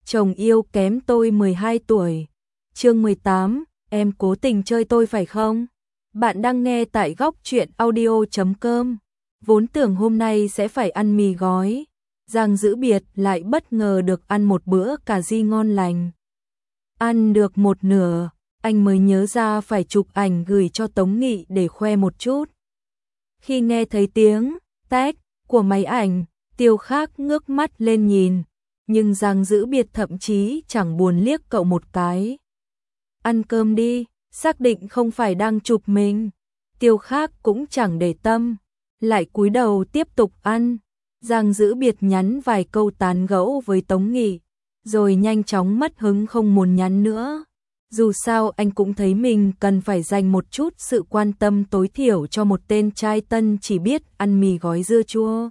chồng yêu kém tôi 12 tuổi. Chương 18, em cố tình chơi tôi phải không? Bạn đang nghe tại góc truyện audio.com. Vốn tưởng hôm nay sẽ phải ăn mì gói, Giang Dữ Biệt lại bất ngờ được ăn một bữa cà ri ngon lành. Ăn được một nửa, anh mới nhớ ra phải chụp ảnh gửi cho Tống Nghị để khoe một chút. Khi nghe thấy tiếng tách của máy ảnh, Tiêu Khác ngước mắt lên nhìn, nhưng Giang Dữ Biệt thậm chí chẳng buồn liếc cậu một cái. Ăn cơm đi, xác định không phải đang chụp mình. Tiêu Khác cũng chẳng để tâm, lại cúi đầu tiếp tục ăn. Giang Dữ Biệt nhắn vài câu tán gẫu với Tống Nghị, rồi nhanh chóng mất hứng không muốn nhắn nữa. Dù sao anh cũng thấy mình cần phải dành một chút sự quan tâm tối thiểu cho một tên trai tân chỉ biết ăn mì gói dưa chua.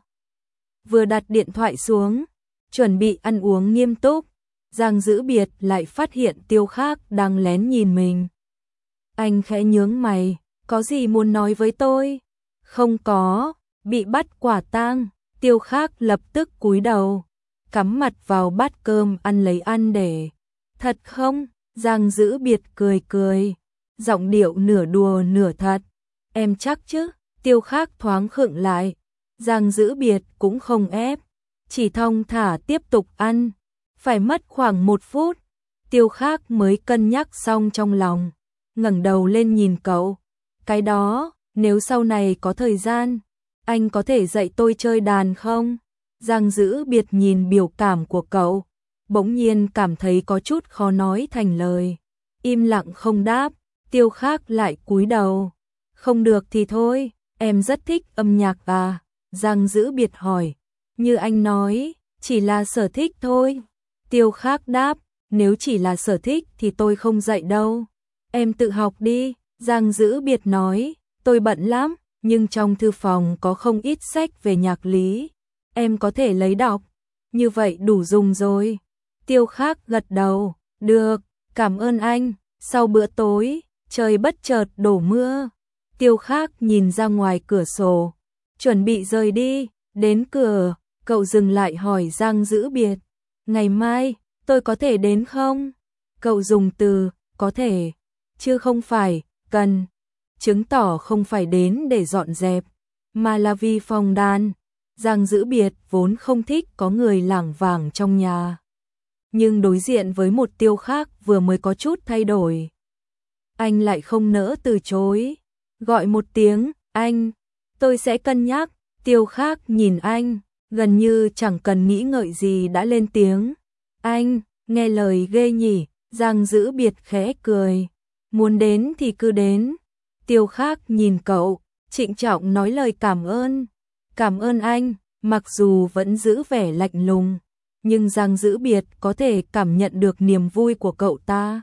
Vừa đặt điện thoại xuống, chuẩn bị ăn uống nghiêm túc, Giang Dữ Biệt lại phát hiện Tiêu Khác đang lén nhìn mình. Anh khẽ nhướng mày, có gì muốn nói với tôi? Không có, bị bắt quả tang. Tiêu Khác lập tức cúi đầu, cắm mặt vào bát cơm ăn lấy ăn để. Thật không? Giang Dữ Biệt cười cười, giọng điệu nửa đùa nửa thật. Em chắc chứ? Tiêu Khác thoáng khựng lại. Giang Dữ Biệt cũng không ép, chỉ thong thả tiếp tục ăn. Phải mất khoảng 1 phút, Tiêu Khác mới cân nhắc xong trong lòng, ngẩng đầu lên nhìn cậu. Cái đó, nếu sau này có thời gian, anh có thể dạy tôi chơi đàn không? Giang Dữ Biệt nhìn biểu cảm của cậu, bỗng nhiên cảm thấy có chút khó nói thành lời. Im lặng không đáp, Tiêu Khác lại cúi đầu. Không được thì thôi, em rất thích âm nhạc à? Giang Dữ Biệt hỏi. Như anh nói, chỉ là sở thích thôi. Tiêu Khác đáp, nếu chỉ là sở thích thì tôi không dạy đâu. Em tự học đi. Giang Dữ Biệt nói, tôi bận lắm, nhưng trong thư phòng có không ít sách về nhạc lý. Em có thể lấy đọc, như vậy đủ dùng rồi. Tiêu Khác gật đầu, được, cảm ơn anh. Sau bữa tối, trời bất chợt đổ mưa. Tiêu Khác nhìn ra ngoài cửa sổ, chuẩn bị rời đi, đến cửa, cậu dừng lại hỏi Giang Dữ Biệt. Ngày mai, tôi có thể đến không? Cậu dùng từ, có thể, chứ không phải, cần. Chứng tỏ không phải đến để dọn dẹp, mà là vì phòng đàn. Giang Dữ Biệt vốn không thích có người lảng vảng trong nhà, nhưng đối diện với một Tiêu Khác vừa mới có chút thay đổi, anh lại không nỡ từ chối. Gọi một tiếng, anh, tôi sẽ cân nhắc. Tiêu Khác nhìn anh, gần như chẳng cần nghĩ ngợi gì đã lên tiếng. Anh, nghe lời ghê nhỉ. Giang Dữ Biệt khẽ cười, muốn đến thì cứ đến. Tiêu Khác nhìn cậu, trịnh trọng nói lời cảm ơn. Cảm ơn anh, mặc dù vẫn giữ vẻ lạnh lùng, nhưng Giang Dữ Biệt có thể cảm nhận được niềm vui của cậu ta.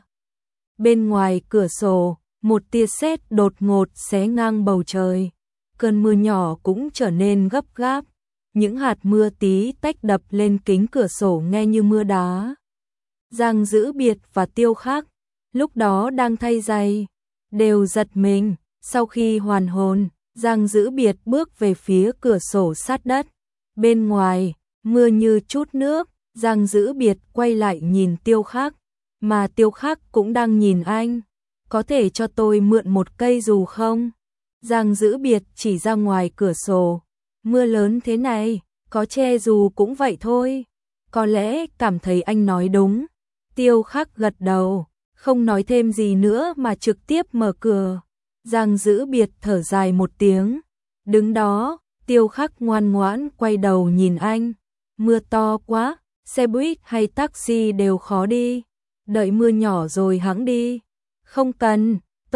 Bên ngoài cửa sổ, một tia sét đột ngột xé ngang bầu trời. Cơn mưa nhỏ cũng trở nên gấp gáp. Những hạt mưa tí tách đập lên kính cửa sổ nghe như mưa đá. Giang Dữ Biệt và Tiêu Khác, lúc đó đang thay giày, đều giật mình. Sau khi hoàn hồn, Giang Dữ Biệt bước về phía cửa sổ sát đất. Bên ngoài, mưa như chút nước. Giang Dữ Biệt quay lại nhìn Tiêu Khác, mà Tiêu Khác cũng đang nhìn anh. Có thể cho tôi mượn một cây dù không? Giang Dữ Biệt chỉ ra ngoài cửa sổ. Mưa lớn thế này, có che dù cũng vậy thôi. Có lẽ cảm thấy anh nói đúng. Tiêu Khác gật đầu, không nói thêm gì nữa mà trực tiếp mở cửa. Giang Dữ Biệt thở dài một tiếng. Đứng đó, Tiêu Khác ngoan ngoãn quay đầu nhìn anh. Mưa to quá, xe buýt hay taxi đều khó đi. Đợi mưa nhỏ rồi hẵng đi. Không cần,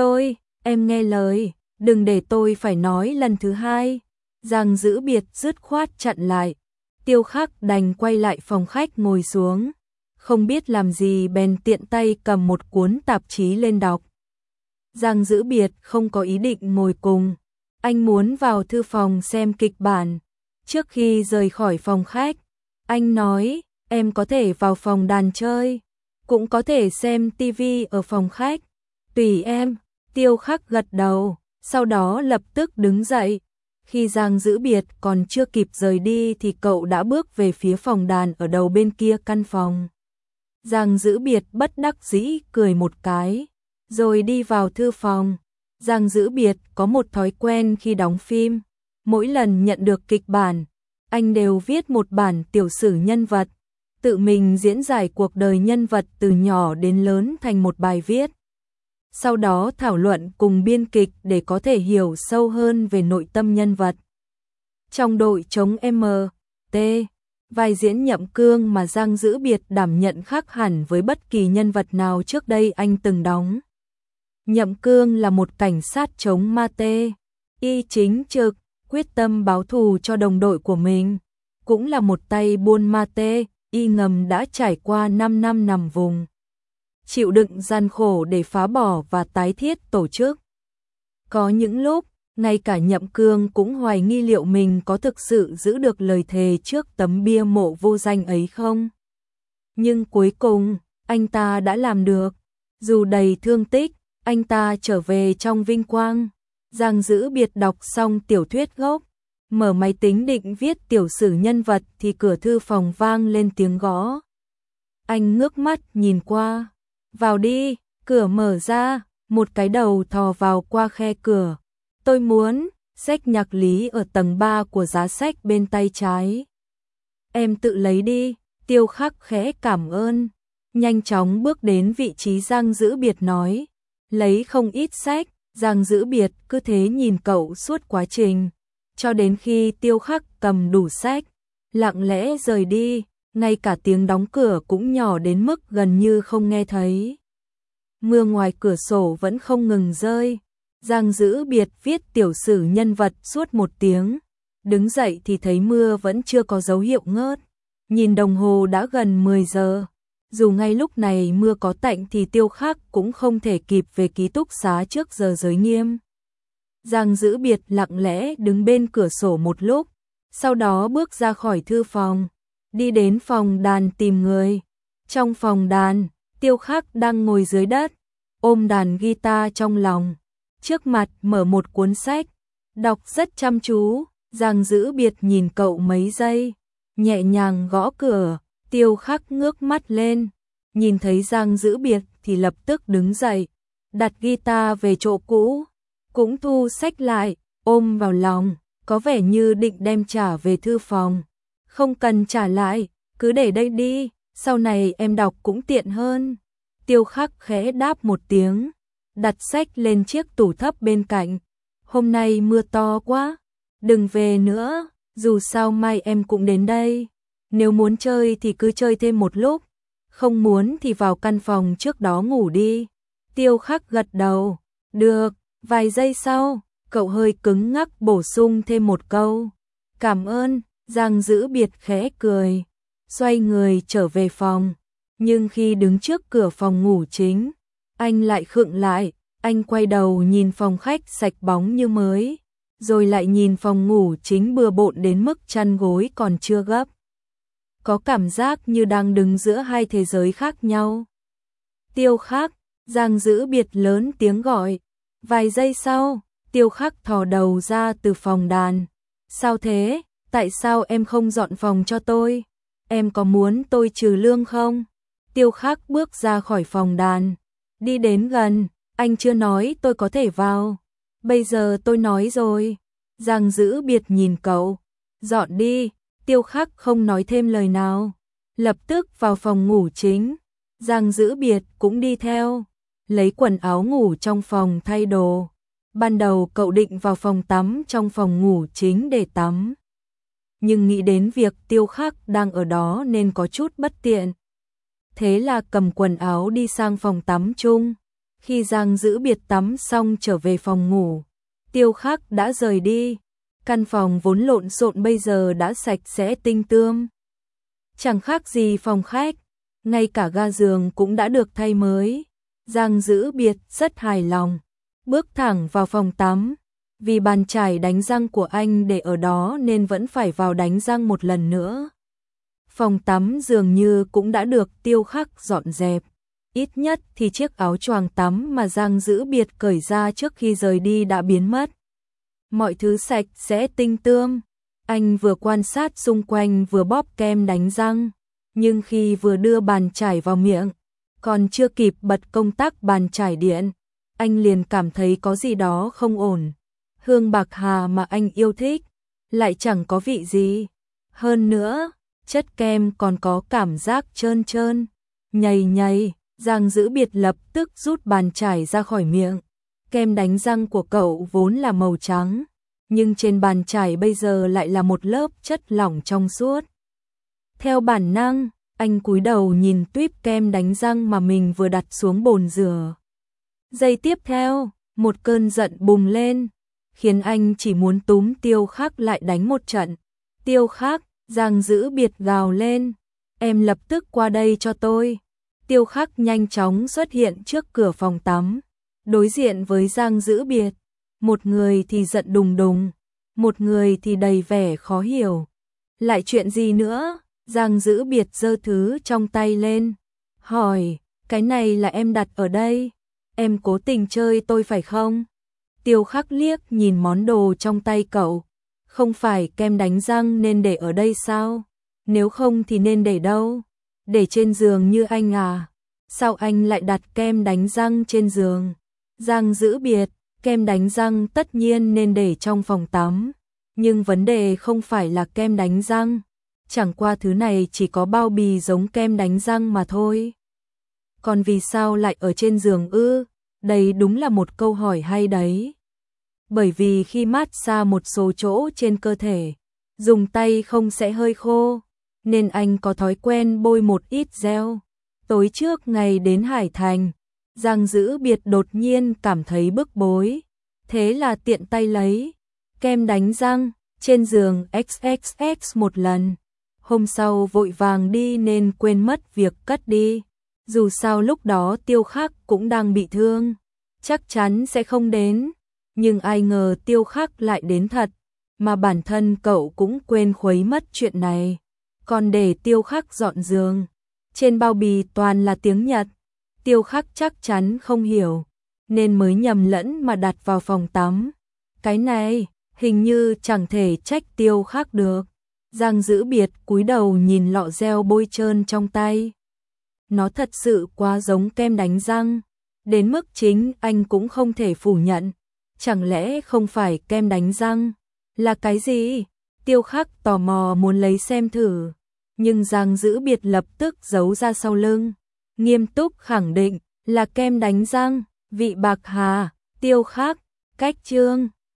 em nghe lời, đừng để tôi phải nói lần thứ hai. Giang Dữ Biệt dứt khoát chặn lại. Tiêu Khác đành quay lại phòng khách ngồi xuống. Không biết làm gì bèn tiện tay cầm một cuốn tạp chí lên đọc. Giang Dữ Biệt không có ý định ngồi cùng. Anh muốn vào thư phòng xem kịch bản. Trước khi rời khỏi phòng khách, anh nói, em có thể vào phòng đàn chơi, cũng có thể xem tivi ở phòng khách. Tùy em. Tiêu Khác gật đầu, sau đó lập tức đứng dậy. Khi Giang Dữ Biệt còn chưa kịp rời đi thì cậu đã bước về phía phòng đàn ở đầu bên kia căn phòng. Giang Dữ Biệt bất đắc dĩ cười một cái, rồi đi vào thư phòng. Giang Dữ Biệt có một thói quen khi đóng phim, mỗi lần nhận được kịch bản, anh đều viết một bản tiểu sử nhân vật, tự mình diễn giải cuộc đời nhân vật từ nhỏ đến lớn thành một bài viết. Sau đó thảo luận cùng biên kịch để có thể hiểu sâu hơn về nội tâm nhân vật. Trong đội chống MT, vai diễn Nhậm Cương mà Giang Dữ Biệt đảm nhận khác hẳn với bất kỳ nhân vật nào trước đây anh từng đóng. Nhậm Cương là một cảnh sát chống ma tê, y chính trực, quyết tâm báo thù cho đồng đội của mình, cũng là một tay buôn ma tê, y ngầm đã trải qua 5 năm nằm vùng, chịu đựng gian khổ để phá bỏ và tái thiết tổ chức. Có những lúc, ngay cả Nhậm Cương cũng hoài nghi liệu mình có thực sự giữ được lời thề trước tấm bia mộ vô danh ấy không. Nhưng cuối cùng, anh ta đã làm được. Dù đầy thương tích, anh ta trở về trong vinh quang. Giang Dữ Biệt đọc xong tiểu thuyết gốc, mở máy tính định viết tiểu sử nhân vật thì cửa thư phòng vang lên tiếng gõ. Anh ngước mắt nhìn qua. Vào đi, cửa mở ra, một cái đầu thò vào qua khe cửa. Tôi muốn, sách nhạc lý ở tầng 3 của giá sách bên tay trái. Em tự lấy đi, Tiêu Khắc khẽ cảm ơn. Nhanh chóng bước đến vị trí Giang Dữ Biệt nói. Lấy không ít sách, Giang Dữ Biệt cứ thế nhìn cậu suốt quá trình. Cho đến khi Tiêu Khắc cầm đủ sách, lặng lẽ rời đi, ngay cả tiếng đóng cửa cũng nhỏ đến mức gần như không nghe thấy. Mưa ngoài cửa sổ vẫn không ngừng rơi. Giang Dữ Biệt viết tiểu sử nhân vật suốt 1 tiếng, đứng dậy thì thấy mưa vẫn chưa có dấu hiệu ngớt. Nhìn đồng hồ đã gần 10 giờ, dù ngay lúc này mưa có tạnh thì Tiêu Khắc cũng không thể kịp về ký túc xá trước giờ giới nghiêm. Giang Dữ Biệt lặng lẽ đứng bên cửa sổ một lúc, sau đó bước ra khỏi thư phòng, đi đến phòng đàn tìm người. Trong phòng đàn, Tiêu Khắc đang ngồi dưới đất, ôm đàn guitar trong lòng. Trước mặt mở một cuốn sách, đọc rất chăm chú. Giang Dữ Biệt nhìn cậu mấy giây, nhẹ nhàng gõ cửa. Tiêu Khắc ngước mắt lên, nhìn thấy Giang Dữ Biệt thì lập tức đứng dậy, đặt guitar về chỗ cũ, cũng thu sách lại, ôm vào lòng, có vẻ như định đem trả về thư phòng. Không cần trả lại, cứ để đây đi, sau này em đọc cũng tiện hơn. Tiêu Khắc khẽ đáp một tiếng, đặt sách lên chiếc tủ thấp bên cạnh. Hôm nay mưa to quá, đừng về nữa, dù sao mai em cũng đến đây. Nếu muốn chơi thì cứ chơi thêm một lúc, không muốn thì vào căn phòng trước đó ngủ đi. Tiêu Khắc gật đầu, được. Vài giây sau, cậu hơi cứng ngắc bổ sung thêm một câu. Cảm ơn. Giang Dữ Biệt khẽ cười, xoay người trở về phòng. Nhưng khi đứng trước cửa phòng ngủ chính, anh lại khựng lại. Anh quay đầu nhìn phòng khách sạch bóng như mới, rồi lại nhìn phòng ngủ chính bừa bộn đến mức chăn gối còn chưa gấp. Có cảm giác như đang đứng giữa hai thế giới khác nhau. Tiêu Khắc, Giang Dữ Biệt lớn tiếng gọi. Vài giây sau, Tiêu Khắc thò đầu ra từ phòng đàn. Sao thế? Tại sao em không dọn phòng cho tôi? Em có muốn tôi trừ lương không? Tiêu Khắc bước ra khỏi phòng đàn, đi đến gần. Anh chưa nói tôi có thể vào. Bây giờ tôi nói rồi. Giang Dữ Biệt nhìn cậu. Dọn đi. Tiêu Khắc không nói thêm lời nào, lập tức vào phòng ngủ chính. Giang Dữ Biệt cũng đi theo, lấy quần áo ngủ trong phòng thay đồ. Ban đầu cậu định vào phòng tắm trong phòng ngủ chính để tắm, nhưng nghĩ đến việc Tiêu Khắc đang ở đó nên có chút bất tiện. Thế là cầm quần áo đi sang phòng tắm chung. Khi Giang Dữ Biệt tắm xong trở về phòng ngủ, Tiêu Khắc đã rời đi. Căn phòng vốn lộn xộn bây giờ đã sạch sẽ tinh tươm, chẳng khác gì phòng khách, ngay cả ga giường cũng đã được thay mới. Giang Dữ Biệt rất hài lòng, bước thẳng vào phòng tắm. Vì bàn chải đánh răng của anh để ở đó nên vẫn phải vào đánh răng một lần nữa. Phòng tắm dường như cũng đã được Tiêu Khắc dọn dẹp, ít nhất thì chiếc áo choàng tắm mà Giang Dữ Biệt cởi ra trước khi rời đi đã biến mất. Mọi thứ sạch sẽ tinh tươm. Anh vừa quan sát xung quanh vừa bóp kem đánh răng, nhưng khi vừa đưa bàn chải vào miệng, còn chưa kịp bật công tắc bàn chải điện, anh liền cảm thấy có gì đó không ổn. Hương bạc hà mà anh yêu thích, lại chẳng có vị gì. Hơn nữa, chất kem còn có cảm giác trơn trơn, nhầy nhầy. Giang Dữ Biệt lập tức rút bàn chải ra khỏi miệng. Kem đánh răng của cậu vốn là màu trắng, nhưng trên bàn chải bây giờ lại là một lớp chất lỏng trong suốt. Theo bản năng, anh cúi đầu nhìn tuýp kem đánh răng mà mình vừa đặt xuống bồn rửa. Giây tiếp theo, một cơn giận bùng lên, khiến anh chỉ muốn túm Tiêu Khắc lại đánh một trận. Tiêu Khắc, Giang Dữ Biệt gào lên, em lập tức qua đây cho tôi. Tiêu Khắc nhanh chóng xuất hiện trước cửa phòng tắm, đối diện với Giang Dữ Biệt. Một người thì giận đùng đùng, một người thì đầy vẻ khó hiểu. Lại chuyện gì nữa? Giang Dữ Biệt giơ thứ trong tay lên, hỏi, cái này là em đặt ở đây, em cố tình chơi tôi phải không? Tiêu Khắc liếc nhìn món đồ trong tay cậu, không phải kem đánh răng nên để ở đây sao? Nếu không thì nên để đâu? Để trên giường như anh à? Sao anh lại đặt kem đánh răng trên giường? Giang Dữ Biệt, kem đánh răng tất nhiên nên để trong phòng tắm, nhưng vấn đề không phải là kem đánh răng. Chẳng qua thứ này chỉ có bao bì giống kem đánh răng mà thôi. Còn vì sao lại ở trên giường ư? Đây đúng là một câu hỏi hay đấy. Bởi vì khi mát xa một số chỗ trên cơ thể, dùng tay không sẽ hơi khô, nên anh có thói quen bôi một ít gel. Tối trước ngày đến Hải Thành, Giang Dữ Biệt đột nhiên cảm thấy bức bối, thế là tiện tay lấy kem đánh răng trên giường XXX một lần. Hôm sau vội vàng đi nên quên mất việc cất đi. Dù sao lúc đó Tiêu Khắc cũng đang bị thương, chắc chắn sẽ không đến. Nhưng ai ngờ Tiêu Khắc lại đến thật, mà bản thân cậu cũng quên khuấy mất chuyện này. Còn để Tiêu Khắc dọn giường, trên bao bì toàn là tiếng Nhật. Tiêu Khắc chắc chắn không hiểu, nên mới nhầm lẫn mà đặt vào phòng tắm. Cái này, hình như chẳng thể trách Tiêu Khắc được. Giang Dữ Biệt cúi đầu nhìn lọ gel bôi trơn trong tay. Nó thật sự quá giống kem đánh răng, đến mức chính anh cũng không thể phủ nhận. Chẳng lẽ không phải kem đánh răng? Là cái gì? Tiêu Khắc tò mò muốn lấy xem thử, nhưng Giang Dữ Biệt lập tức giấu ra sau lưng, nghiêm túc khẳng định là kem đánh răng, vị bạc hà. Tiêu Khắc, cách chương